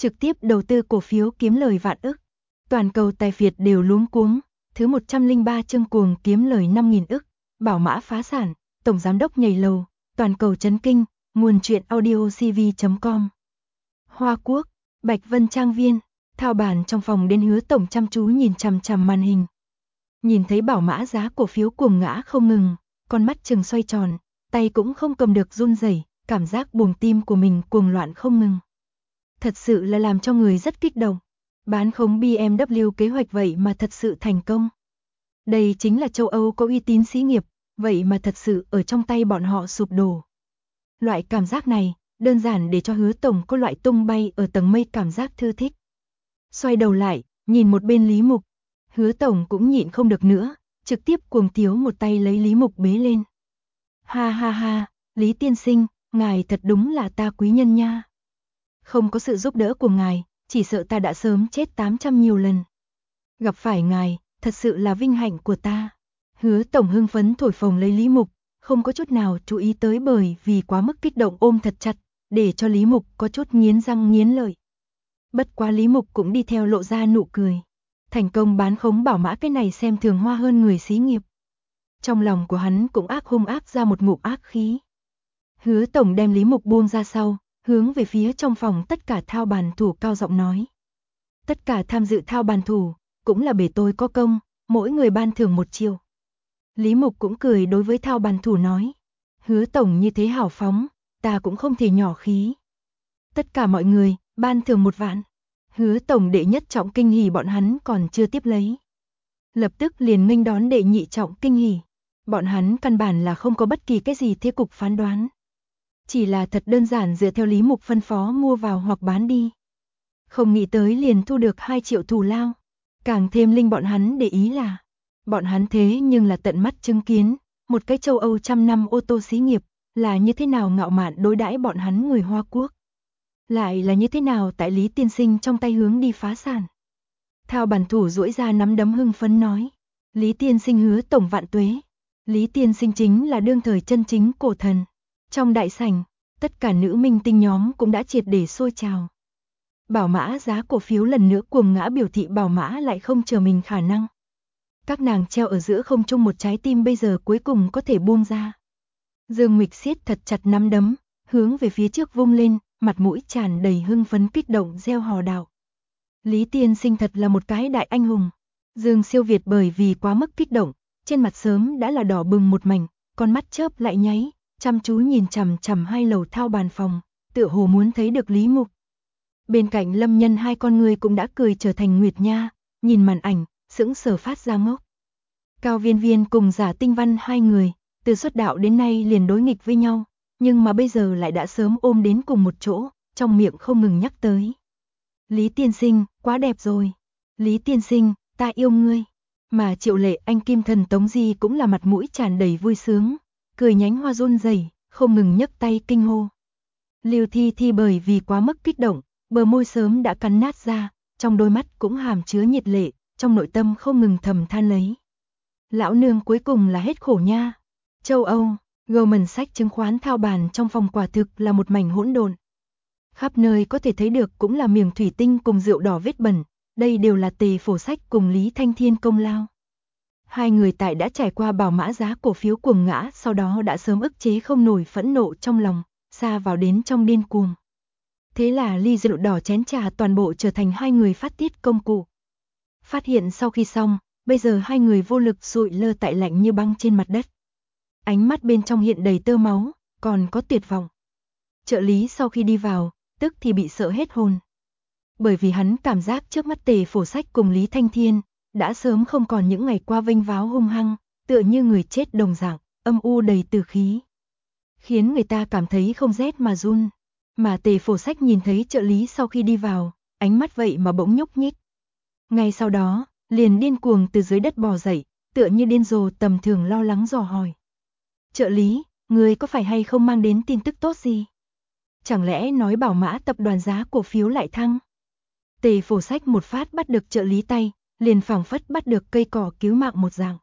trực tiếp đầu tư cổ phiếu kiếm lời vạn ức. Toàn cầu tài phiệt đều luống cuống, thứ 103 chương cuồng kiếm lời 5.000 ức, Bảo Mã phá sản, tổng giám đốc nhảy lầu, toàn cầu chấn kinh, nguồn truyện audiocv.com. Hoa Quốc, Bạch Vân Trang viên, thao bàn trong phòng đến Hứa tổng chăm chú nhìn chằm chằm màn hình. Nhìn thấy Bảo Mã giá cổ phiếu cuồng ngã không ngừng, con mắt trừng xoay tròn, tay cũng không cầm được run rẩy, cảm giác buồng tim của mình cuồng loạn không ngừng. Thật sự là làm cho người rất kích động. Bán khống BMW kế hoạch vậy mà thật sự thành công. Đây chính là châu Âu có uy tín xí nghiệp, vậy mà thật sự ở trong tay bọn họ sụp đổ. Loại cảm giác này, đơn giản để cho Hứa tổng có loại tung bay ở tầng mây cảm giác thư thích. Xoay đầu lại, nhìn một bên Lý Mục, Hứa tổng cũng nhịn không được nữa, trực tiếp cuồng tiếu một tay lấy Lý Mục bế lên. Ha ha ha, Lý tiên sinh, ngài thật đúng là ta quý nhân nha. Không có sự giúp đỡ của ngài, chỉ sợ ta đã sớm chết 800 nhiều lần. Gặp phải ngài, thật sự là vinh hạnh của ta. Hứa tổng hưng phấn thổi phồng lấy Lý Mục, không có chút nào chú ý tới bởi vì quá mức kích động ôm thật chặt, để cho Lý Mục có chút nghiến răng nghiến lợi. Bất quá Lý Mục cũng đi theo lộ ra nụ cười. Thành công bán khống Bảo Mã cái này xem thường hoa hơn người xí nghiệp. Trong lòng của hắn cũng hung ác ra một ngụm ác khí. Hứa tổng đem Lý Mục buông ra sau, hướng về phía trong phòng tất cả thao bàn thủ cao giọng nói. Tất cả tham dự thao bàn thủ, cũng là bể tôi có công, mỗi người ban thưởng 1 triệu. Lý Mục cũng cười đối với thao bàn thủ nói. Hứa tổng như thế hào phóng, ta cũng không thể nhỏ khí. Tất cả mọi người, ban thưởng 1 vạn. Hứa tổng đệ nhất trọng kinh hỉ bọn hắn còn chưa tiếp lấy. Lập tức liền nghênh đón đệ nhị trọng kinh hỉ. Bọn hắn căn bản là không có bất kỳ cái gì thế cục phán đoán. Chỉ là thật đơn giản dựa theo Lý Mục phân phó mua vào hoặc bán đi. Không nghĩ tới liền thu được 2 triệu thù lao. Càng thêm linh bọn hắn để ý là, bọn hắn thế nhưng là tận mắt chứng kiến, một cái châu Âu trăm năm ô tô xí nghiệp, là như thế nào ngạo mạn đối đãi bọn hắn người Hoa Quốc. Lại là như thế nào tại Lý tiên sinh trong tay hướng đi phá sản. Thao bản thủ duỗi ra nắm đấm hưng phấn nói. Lý tiên sinh Hứa tổng vạn tuế. Lý tiên sinh chính là đương thời chân chính cổ thần. Trong đại sảnh, tất cả nữ minh tinh nhóm cũng đã triệt để sôi trào. Bảo Mã giá cổ phiếu lần nữa cuồng ngã biểu thị Bảo Mã lại không chờ mình khả năng. Các nàng treo ở giữa không trung một trái tim bây giờ cuối cùng có thể buông ra. Dương Mịch siết thật chặt nắm đấm, hướng về phía trước vung lên, mặt mũi tràn đầy hưng phấn kích động reo hò đạo. Lý tiên sinh thật là một cái đại anh hùng. Dương Siêu Việt bởi vì quá mức kích động, trên mặt sớm đã là đỏ bừng một mảnh, con mắt chớp lại nháy, chăm chú nhìn chằm chằm 2 lầu thao bàn phòng, tựa hồ muốn thấy được Lý Mục. Bên cạnh Lâm Nhân 2 con người cũng đã cười trở thành Nguyệt Nha, nhìn màn ảnh, sững sờ phát ra ngốc. Cao Viên Viên cùng Giả Tinh Văn 2 người, từ xuất đạo đến nay liền đối nghịch với nhau, nhưng mà bây giờ lại đã sớm ôm đến cùng một chỗ, trong miệng không ngừng nhắc tới. Lý tiên sinh, quá đẹp rồi. Lý tiên sinh, ta yêu ngươi. Mà Triệu Lệ Anh Kim Thần Tống Di cũng là mặt mũi tràn đầy vui sướng, cười nhánh hoa run rẩy, không ngừng nhấc tay kinh hô. Lưu Thi Thi bởi vì quá mức kích động, bờ môi sớm đã cắn nát ra, trong đôi mắt cũng hàm chứa nhiệt lệ, trong nội tâm không ngừng thầm than lấy. Lão nương cuối cùng là hết khổ nha. Châu Âu, Goldman Sachs chứng khoán thao bàn trong phòng quả thực là một mảnh hỗn độn. Khắp nơi có thể thấy được cũng là miếng thủy tinh cùng rượu đỏ vết bẩn, đây đều là Tề Phổ Sách cùng Lý Thanh Thiên công lao. 2 người tại đã trải qua Bảo Mã giá cổ phiếu cuồng ngã, sau đó đã sớm ức chế không nổi phẫn nộ trong lòng, xa vào đến trong điên cuồng. Thế là ly rượu đỏ chén trà toàn bộ trở thành 2 người phát tiết công cụ. Phát hiện sau khi xong, bây giờ 2 người vô lực sụi lơ tại lạnh như băng trên mặt đất. Ánh mắt bên trong hiện đầy tơ máu, còn có tuyệt vọng. Trợ lý sau khi đi vào, tức thì bị sợ hết hồn. Bởi vì hắn cảm giác trước mắt Tề Phổ Sách cùng Lý Thanh Thiên, đã sớm không còn những ngày qua vênh váo hung hăng, tựa như người chết đồng dạng, âm u đầy tử khí. Khiến người ta cảm thấy không rét mà run. Mà Tề Phổ Sách nhìn thấy trợ lý sau khi đi vào, ánh mắt vậy mà bỗng nhúc nhích. Ngay sau đó, liền điên cuồng từ dưới đất bò dậy, tựa như điên rồ tầm thường lo lắng dò hỏi. Trợ lý, người có phải hay không mang đến tin tức tốt gì? Chẳng lẽ nói Bảo Mã tập đoàn giá cổ phiếu lại thăng? Tề Phổ Sách một phát bắt được trợ lý tay, liền phảng phất bắt được cây cỏ cứu mạng một dạng.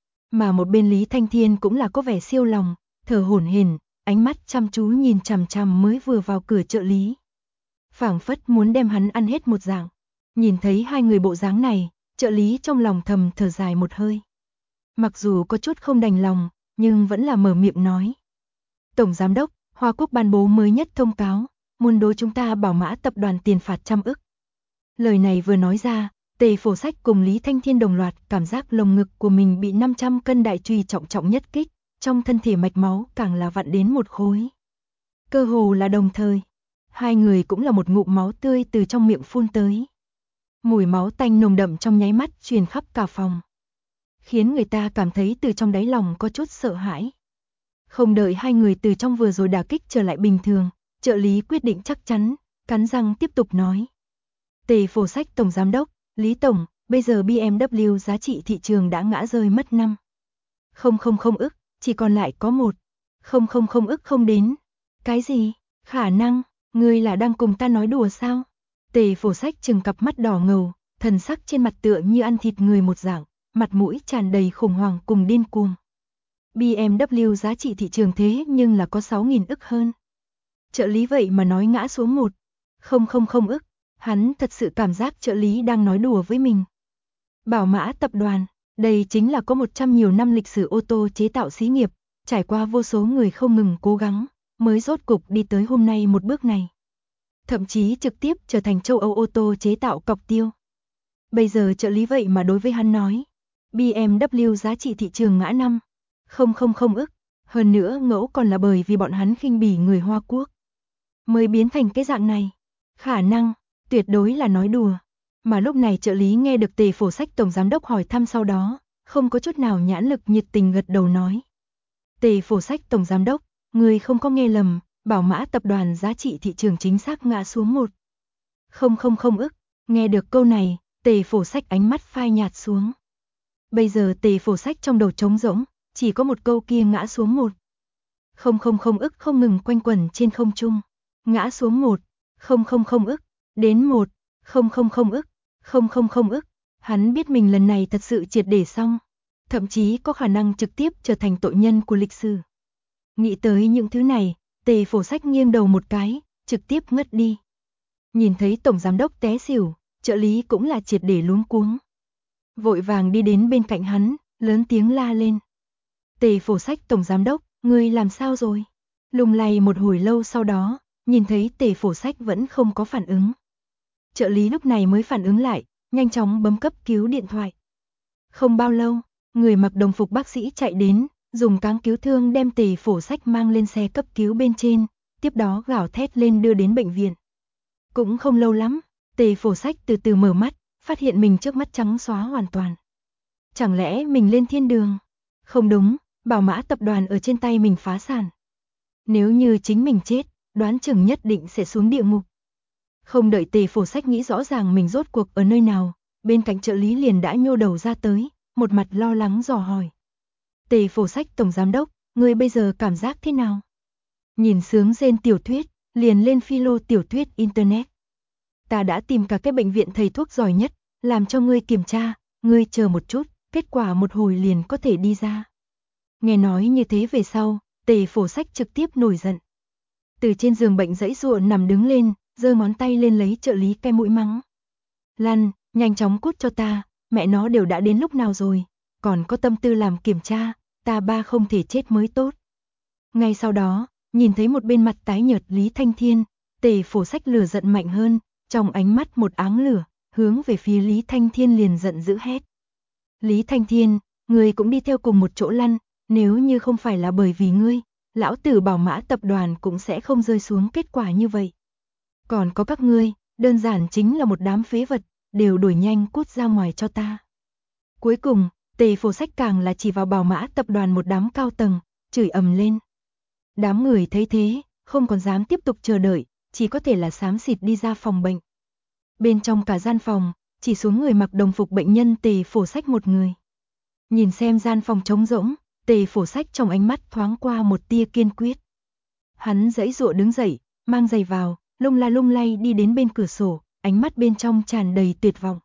Mà một bên Lý Thanh Thiên cũng là có vẻ siêu lòng, thở hổn hển, ánh mắt chăm chú nhìn chằm chằm mới vừa vào cửa trợ lý. phảng phất muốn đem hắn ăn hết một dạng. Nhìn thấy hai người bộ dáng này, trợ lý trong lòng thầm thở dài một hơi. Mặc dù có chút không đành lòng, nhưng vẫn là mở miệng nói. Tổng Giám đốc, Hoa Quốc ban bố mới nhất thông cáo, muốn đối chúng ta Bảo Mã tập đoàn tiền phạt 100 ức. Lời này vừa nói ra, Tề Phổ Sách cùng Lý Thanh Thiên đồng loạt cảm giác lồng ngực của mình bị 500 cân đại chùy trọng trọng nhất kích, trong thân thể mạch máu càng là vặn đến một khối. Cơ hồ là đồng thời, hai người cũng là một ngụm máu tươi từ trong miệng phun tới. Mùi máu tanh nồng đậm trong nháy mắt truyền khắp cả phòng, khiến người ta cảm thấy từ trong đáy lòng có chút sợ hãi. Không đợi hai người từ trong vừa rồi đả kích trở lại bình thường, trợ lý quyết định chắc chắn, cắn răng tiếp tục nói. Tề Phổ Sách Tổng Giám đốc, Lý Tổng, bây giờ BMW giá trị thị trường đã ngã rơi mất 5,000 ức, chỉ còn lại có 1,000 ức không đến. Cái gì? Khả năng, ngươi là đang cùng ta nói đùa sao? Tề Phổ Sách trừng cặp mắt đỏ ngầu, thần sắc trên mặt tựa như ăn thịt người một dạng, mặt mũi tràn đầy khủng hoảng cùng điên cuồng. BMW giá trị thị trường thế nhưng là có 6.000 ức hơn. Trợ lý vậy mà nói ngã xuống 1,000 ức, hắn thật sự cảm giác trợ lý đang nói đùa với mình. Bảo Mã tập đoàn, đây chính là có 100 nhiều năm lịch sử ô tô chế tạo xí nghiệp, trải qua vô số người không ngừng cố gắng, mới rốt cục đi tới hôm nay một bước này. Thậm chí trực tiếp trở thành châu Âu ô tô chế tạo cọc tiêu. Bây giờ trợ lý vậy mà đối với hắn nói, BMW giá trị thị trường ngã 5,000 ức, hơn nữa ngẫu còn là bởi vì bọn hắn khinh bỉ người Hoa Quốc, mới biến thành cái dạng này. Khả năng, tuyệt đối là nói đùa. Mà lúc này trợ lý nghe được Tề Phổ Sách Tổng Giám đốc hỏi thăm sau đó, không có chút nào nhãn lực nhiệt tình gật đầu nói. Tề Phổ Sách Tổng Giám đốc, người không có nghe lầm, Bảo Mã tập đoàn giá trị thị trường chính xác ngã xuống 1,000 ức. Nghe được câu này, Tề Phổ Sách ánh mắt phai nhạt xuống. Bây giờ Tề Phổ Sách trong đầu trống rỗng, chỉ có một câu kia ngã xuống 1,000 ức không ngừng quanh quẩn trên không trung. Ngã xuống 1,000 ức, đến 1,000 ức, 000 ức. Hắn biết mình lần này thật sự triệt để xong, thậm chí có khả năng trực tiếp trở thành tội nhân của lịch sử. Nghĩ tới những thứ này, Tề Phổ Sách nghiêng đầu một cái, trực tiếp ngất đi. Nhìn thấy Tổng Giám đốc té xỉu, trợ lý cũng là triệt để luống cuống. Vội vàng đi đến bên cạnh hắn, lớn tiếng la lên. Tề Phổ Sách Tổng Giám đốc, ngươi làm sao rồi? Lung lay một hồi lâu sau đó, nhìn thấy Tề Phổ Sách vẫn không có phản ứng. Trợ lý lúc này mới phản ứng lại, nhanh chóng bấm cấp cứu điện thoại. Không bao lâu, người mặc đồng phục bác sĩ chạy đến, dùng cáng cứu thương đem Tề Phổ Sách mang lên xe cấp cứu bên trên, tiếp đó gào thét lên đưa đến bệnh viện. Cũng không lâu lắm, Tề Phổ Sách từ từ mở mắt, phát hiện mình trước mắt trắng xóa hoàn toàn. Chẳng lẽ mình lên thiên đường? Không đúng, Bảo Mã tập đoàn ở trên tay mình phá sản. Nếu như chính mình chết, đoán chừng nhất định sẽ xuống địa ngục. Không đợi Tề Phổ Sách nghĩ rõ ràng mình rốt cuộc ở nơi nào, bên cạnh trợ lý liền đã nhô đầu ra tới, một mặt lo lắng dò hỏi. Tề Phổ Sách Tổng Giám đốc, người bây giờ cảm giác thế nào? Nhìn sướng rên tiểu thuyết, liền lên philo tiểu thuyết Internet. Ta đã tìm cả cái bệnh viện thầy thuốc giỏi nhất, làm cho ngươi kiểm tra, ngươi chờ một chút, kết quả một hồi liền có thể đi ra. Nghe nói như thế về sau, Tề Phổ Sách trực tiếp nổi giận. Từ trên giường bệnh giãy giụa nằm đứng lên, giơ ngón tay lên lấy trợ lý cái mũi mắng. Lăn, nhanh chóng cút cho ta, mẹ nó đều đã đến lúc nào rồi, còn có tâm tư làm kiểm tra, ta ba không thể chết mới tốt. Ngay sau đó, nhìn thấy một bên mặt tái nhợt Lý Thanh Thiên, Tề Phổ Sách lửa giận mạnh hơn, trong ánh mắt một áng lửa, hướng về phía Lý Thanh Thiên liền giận dữ hét. Lý Thanh Thiên, ngươi cũng đi theo cùng một chỗ lăn, nếu như không phải là bởi vì ngươi, lão tử Bảo Mã tập đoàn cũng sẽ không rơi xuống kết quả như vậy. Còn có các ngươi, đơn giản chính là một đám phế vật, đều đuổi nhanh cút ra ngoài cho ta. Cuối cùng, Tề Phổ Sách càng là chỉ vào Bảo Mã tập đoàn một đám cao tầng, chửi ầm lên. Đám người thấy thế, không còn dám tiếp tục chờ đợi, chỉ có thể là xám xịt đi ra phòng bệnh. Bên trong cả gian phòng, chỉ xuống người mặc đồng phục bệnh nhân Tề Phổ Sách một người. Nhìn xem gian phòng trống rỗng, Tề Phổ Sách trong ánh mắt thoáng qua một tia kiên quyết. Hắn giãy giụa đứng dậy, mang giày vào, lung lay đi đến bên cửa sổ, ánh mắt bên trong tràn đầy tuyệt vọng.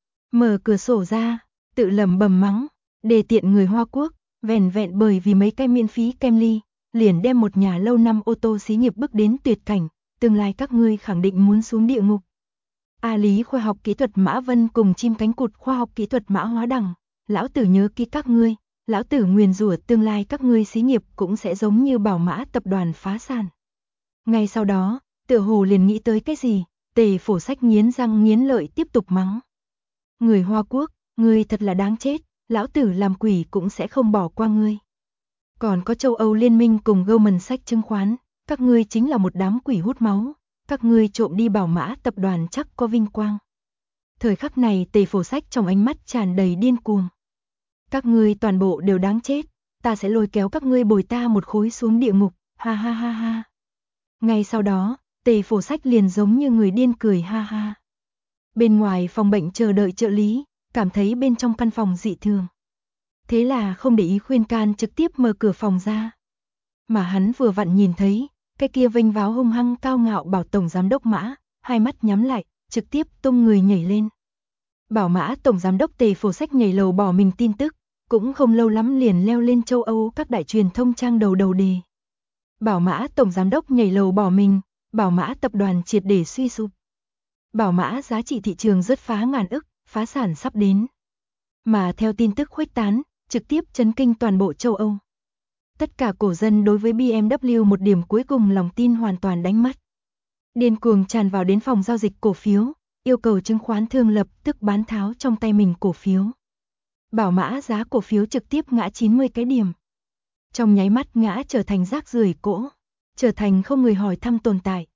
Mở cửa sổ ra, tự lẩm bẩm mắng, đề tiện người Hoa Quốc, vẻn vẹn bởi vì mấy cái miễn phí kem ly, liền đem một nhà lâu năm ô tô xí nghiệp bước đến tuyệt cảnh, tương lai các ngươi khẳng định muốn xuống địa ngục. A Lý khoa học kỹ thuật Mã Vân cùng chim cánh cụt khoa học kỹ thuật Mã Hóa Đằng, lão tử nhớ kỹ các ngươi, lão tử nguyền rủa tương lai các ngươi xí nghiệp cũng sẽ giống như Bảo Mã tập đoàn phá sản. Ngay sau đó, tựa hồ liền nghĩ tới cái gì, Tề Phổ Sách nghiến răng nghiến lợi tiếp tục mắng. Người Hoa Quốc, ngươi thật là đáng chết, lão tử làm quỷ cũng sẽ không bỏ qua ngươi. Còn có châu Âu Liên minh cùng Goldman Sachs chứng khoán, các ngươi chính là một đám quỷ hút máu, các ngươi trộm đi Bảo Mã tập đoàn chắc có vinh quang. Thời khắc này Tề Phổ Sách trong ánh mắt tràn đầy điên cuồng. Các ngươi toàn bộ đều đáng chết, ta sẽ lôi kéo các ngươi bồi ta một khối xuống địa ngục, ha ha ha ha. Ngay sau đó, Tề Phổ Sách liền giống như người điên cười ha ha. Bên ngoài phòng bệnh chờ đợi trợ lý, cảm thấy bên trong căn phòng dị thường. Thế là không để ý khuyên can trực tiếp mở cửa phòng ra. Mà hắn vừa vặn nhìn thấy, cái kia vênh váo hung hăng cao ngạo Bảo tổng giám đốc Mã, hai mắt nhắm lại, trực tiếp tung người nhảy lên. Bảo Mã tổng giám đốc Tề Phổ Sách nhảy lầu bỏ mình tin tức, cũng không lâu lắm liền leo lên châu Âu các đại truyền thông trang đầu đề. Bảo Mã tổng giám đốc nhảy lầu bỏ mình, Bảo Mã tập đoàn triệt để suy sụp. Bảo Mã giá trị thị trường rớt phá ngàn ức, phá sản sắp đến. Mà theo tin tức khuếch tán, trực tiếp chấn kinh toàn bộ châu Âu. Tất cả cổ dân đối với BMW một điểm cuối cùng lòng tin hoàn toàn đánh mất. Điên cuồng tràn vào đến phòng giao dịch cổ phiếu, yêu cầu chứng khoán thương lập tức bán tháo trong tay mình cổ phiếu. Bảo Mã giá cổ phiếu trực tiếp ngã 90 cái điểm. Trong nháy mắt ngã trở thành rác rưởi cỗ, trở thành không người hỏi thăm tồn tại.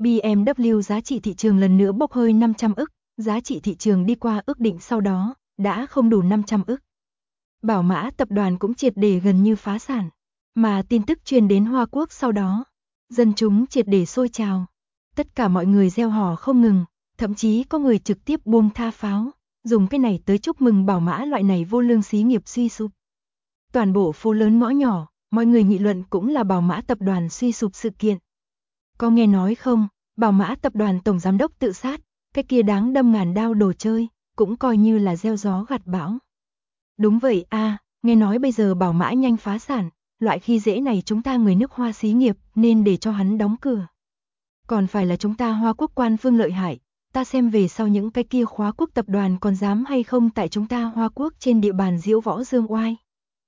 BMW giá trị thị trường lần nữa bốc hơi 500 ức, giá trị thị trường đi qua ước định sau đó, đã không đủ 500 ức. Bảo Mã tập đoàn cũng triệt để gần như phá sản, mà tin tức truyền đến Hoa Quốc sau đó, dân chúng triệt để sôi trào. Tất cả mọi người reo hò không ngừng, thậm chí có người trực tiếp buông tha pháo, dùng cái này tới chúc mừng Bảo Mã loại này vô lương xí nghiệp suy sụp. Toàn bộ phố lớn ngõ nhỏ, mọi người nghị luận cũng là Bảo Mã tập đoàn suy sụp sự kiện. Có nghe nói không, Bảo Mã tập đoàn tổng giám đốc tự sát, cái kia đáng đâm ngàn đao đồ chơi, cũng coi như là gieo gió gặt bão. Đúng vậy a, nghe nói bây giờ Bảo Mã nhanh phá sản, loại khi dễ này chúng ta người nước Hoa xí nghiệp nên để cho hắn đóng cửa. Còn phải là chúng ta Hoa Quốc quan phương lợi hại, ta xem về sau những cái kia khóa quốc tập đoàn còn dám hay không tại chúng ta Hoa Quốc trên địa bàn diễu võ dương oai.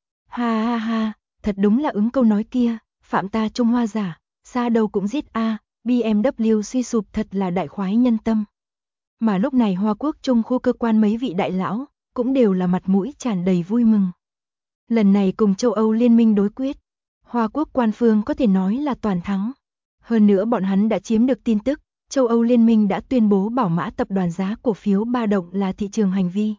Ha ha ha, thật đúng là ứng câu nói kia, phạm ta Trung Hoa giả, xa đâu cũng giết a, BMW suy sụp thật là đại khoái nhân tâm. Mà lúc này Hoa Quốc Trung khu cơ quan mấy vị đại lão, cũng đều là mặt mũi tràn đầy vui mừng. Lần này cùng châu Âu liên minh đối quyết, Hoa Quốc quan phương có thể nói là toàn thắng. Hơn nữa bọn hắn đã chiếm được tin tức, châu Âu liên minh đã tuyên bố Bảo Mã tập đoàn giá cổ phiếu ba động là thị trường hành vi.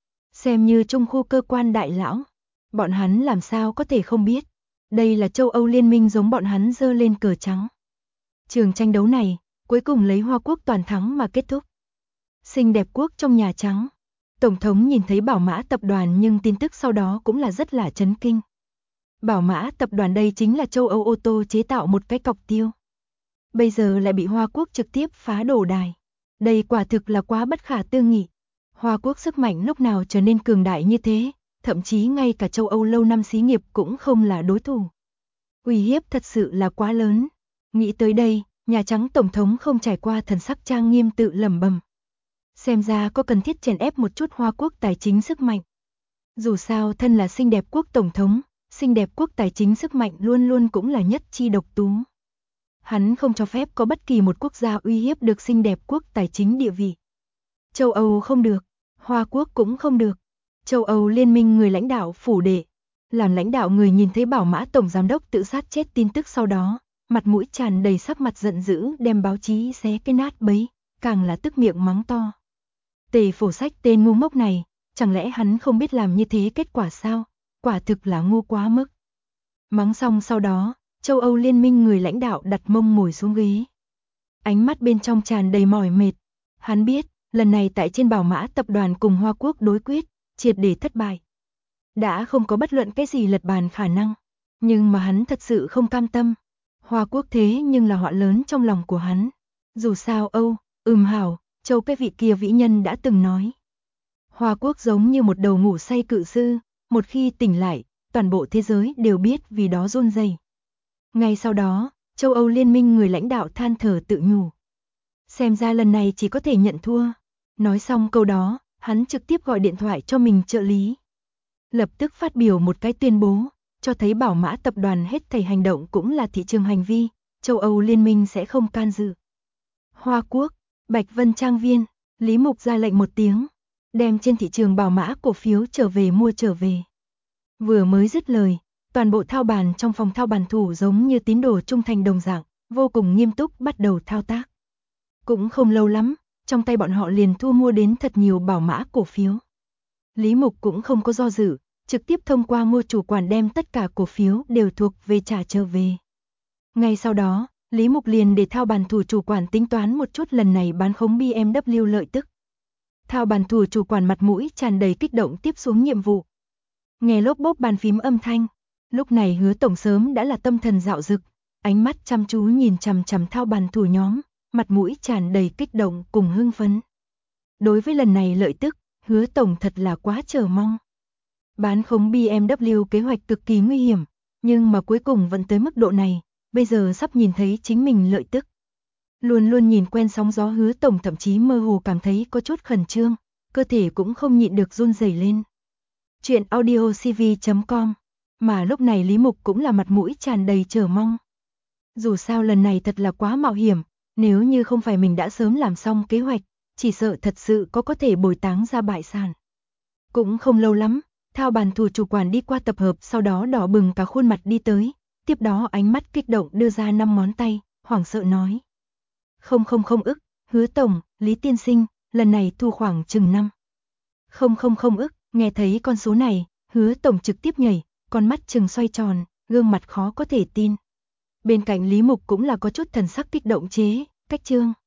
Xem như Trung khu cơ quan đại lão, bọn hắn làm sao có thể không biết. Đây là châu Âu liên minh giống bọn hắn giơ lên cờ trắng. Trường tranh đấu này, cuối cùng lấy Hoa Quốc toàn thắng mà kết thúc. Xinh đẹp quốc trong Nhà Trắng. Tổng thống nhìn thấy Bảo Mã tập đoàn nhưng tin tức sau đó cũng là rất là chấn kinh. Bảo Mã tập đoàn đây chính là châu Âu ô tô chế tạo một cái cọc tiêu. Bây giờ lại bị Hoa Quốc trực tiếp phá đổ đài. Đây quả thực là quá bất khả tư nghị. Hoa Quốc sức mạnh lúc nào trở nên cường đại như thế, thậm chí ngay cả châu Âu lâu năm xí nghiệp cũng không là đối thủ. Uy hiếp thật sự là quá lớn. Nghĩ tới đây, Nhà Trắng Tổng thống không trải qua thần sắc trang nghiêm tự lẩm bẩm. Xem ra có cần thiết chèn ép một chút Hoa Quốc tài chính sức mạnh. Dù sao thân là xinh đẹp quốc tổng thống, xinh đẹp quốc tài chính sức mạnh luôn luôn cũng là nhất chi độc tú. Hắn không cho phép có bất kỳ một quốc gia uy hiếp được xinh đẹp quốc tài chính địa vị. Châu Âu không được, Hoa Quốc cũng không được. Châu Âu liên minh người lãnh đạo phủ đệ, làm lãnh đạo người nhìn thấy Bảo Mã tổng giám đốc tự sát chết tin tức sau đó, mặt mũi tràn đầy sắc mặt giận dữ đem báo chí xé cái nát bấy, càng là tức miệng mắng to. Tề Phổ Sách tên ngu ngốc này, chẳng lẽ hắn không biết làm như thế kết quả sao? Quả thực là ngu quá mức. Mắng xong sau đó, châu Âu liên minh người lãnh đạo đặt mông ngồi xuống ghế. Ánh mắt bên trong tràn đầy mỏi mệt. Hắn biết, lần này tại trên Bảo Mã tập đoàn cùng Hoa Quốc đối quyết, triệt để thất bại. Đã không có bất luận cái gì lật bàn khả năng. Nhưng mà hắn thật sự không cam tâm. Hoa Quốc thế nhưng là họa lớn trong lòng của hắn. Dù sao Âu, hảo, châu cái vị kia vĩ nhân đã từng nói. Hoa Quốc giống như một đầu ngủ say cự sư, một khi tỉnh lại, toàn bộ thế giới đều biết vì đó run rẩy. Ngay sau đó, Châu Âu Liên minh người lãnh đạo than thở tự nhủ. Xem ra lần này chỉ có thể nhận thua. Nói xong câu đó, hắn trực tiếp gọi điện thoại cho mình trợ lý. Lập tức phát biểu một cái tuyên bố, cho thấy Bảo Mã tập đoàn hết thảy hành động cũng là thị trường hành vi, Châu Âu Liên minh sẽ không can dự. Hoa Quốc, Bạch Vân Trang viên, Lý Mục ra lệnh một tiếng, đem trên thị trường Bảo Mã cổ phiếu trở về mua trở về. Vừa mới dứt lời, toàn bộ thao bàn trong phòng thao bàn thủ giống như tín đồ trung thành đồng dạng, vô cùng nghiêm túc bắt đầu thao tác. Cũng không lâu lắm, trong tay bọn họ liền thu mua đến thật nhiều Bảo Mã cổ phiếu. Lý Mục cũng không có do dự, trực tiếp thông qua mua chủ quản đem tất cả cổ phiếu đều thuộc về trả trở về. Ngay sau đó, Lý Mục liền để thao bàn thủ chủ quản tính toán một chút lần này bán khống BMW lợi tức. Thao bàn thủ chủ quản mặt mũi tràn đầy kích động tiếp xuống nhiệm vụ. Nghe lốp bốp bàn phím âm thanh, lúc này Hứa tổng sớm đã là tâm thần dạo dực, ánh mắt chăm chú nhìn chằm chằm thao bàn thủ nhóm, mặt mũi tràn đầy kích động cùng hưng phấn. Đối với lần này lợi tức, Hứa tổng thật là quá chờ mong. Bán khống BMW kế hoạch cực kỳ nguy hiểm, nhưng mà cuối cùng vẫn tới mức độ này, bây giờ sắp nhìn thấy chính mình lợi tức. Luôn luôn nhìn quen sóng gió Hứa tổng thậm chí mơ hồ cảm thấy có chút khẩn trương, cơ thể cũng không nhịn được run rẩy lên. Chuyện audiocv.com, mà lúc này Lý Mục cũng là mặt mũi tràn đầy chờ mong. Dù sao lần này thật là quá mạo hiểm, nếu như không phải mình đã sớm làm xong kế hoạch, chỉ sợ thật sự có thể bồi táng ra bại sản. Cũng không lâu lắm, thao bàn thủ chủ quản đi qua tập hợp sau đó đỏ bừng cả khuôn mặt đi tới, tiếp đó ánh mắt kích động đưa ra 5 ngón tay, hoảng sợ nói. Không ức, Hứa tổng, Lý tiên sinh, lần này thu khoảng chừng 5. Không ức, nghe thấy con số này, Hứa tổng trực tiếp nhảy, con mắt trừng xoay tròn, gương mặt khó có thể tin. Bên cạnh Lý Mục cũng là có chút thần sắc kích động chế, cách trương.